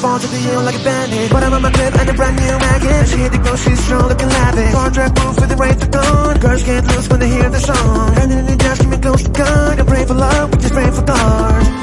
fall to the hill like a bandit. But I'm on my clip and a brand new maggot. She hit the go, she's strong, looking lavish. Far track move with the race to dawn. Girls can't lose when they hear the song. And then they just give me close to God. And pray for love, just pray for God.